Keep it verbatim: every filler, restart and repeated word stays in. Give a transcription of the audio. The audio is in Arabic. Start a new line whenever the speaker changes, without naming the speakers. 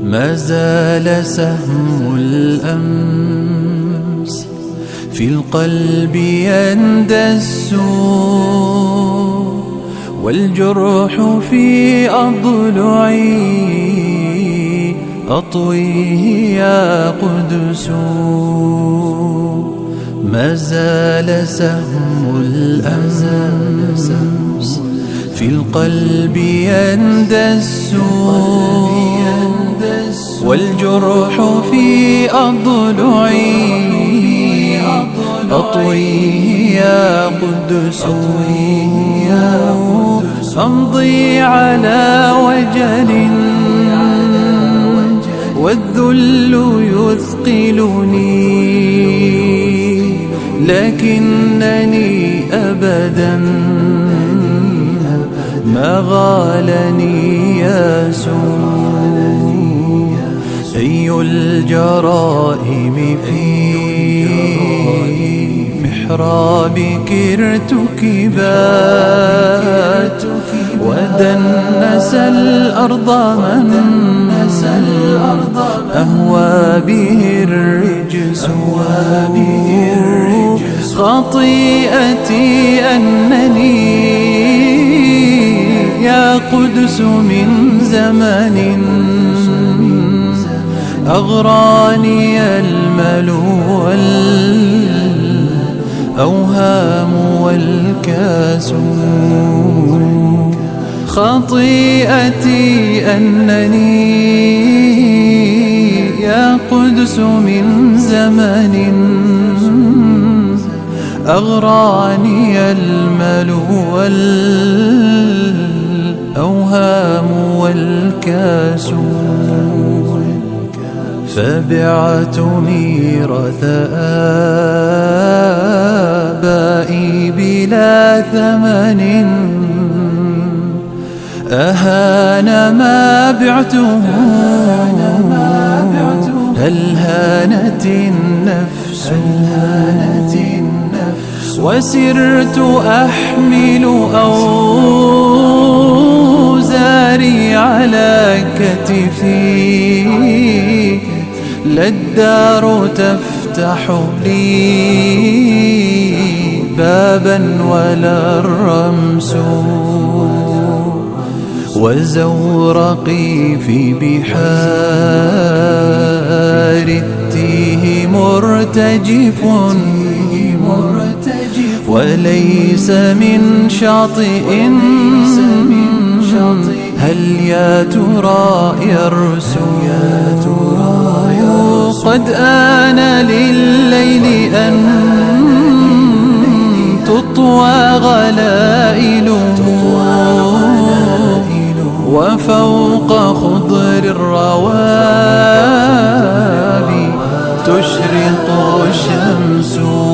ما زال سهم الأمس في القلب يندس، والجرح في أضلعي أطويه يا قدس. ما زال سهم الأمس في القلب يندس، والجرح في أضلعي أطويه يا قدس. أمضي على وجل والذل يثقلني، لكنني أبدا ما غالني ياس. أي الجرائم في محرابك ارتكبات، ودنس الأرض من أهوى به الرجس. خطيئتي أنني يا قدس من زمن أغراني المل والأوهام والكاس. خطيئتي أنني يا قدس من زمن أغراني المل والأوهام والكاس. فبعت ميراث آبائي بلا ثمن، أهان ما بعته هل هانت النفس. وسرت أحمل أوزاري على كتفي، لا الدار تفتح لي بابا ولا الرمس. وزورقي في بحار التيه مرتجف، وليس من شاطئ هل يا ترى يرسو. قد آن لليل أن تطوى غلائله، وفوق خضر الروابي تشرق الشمس.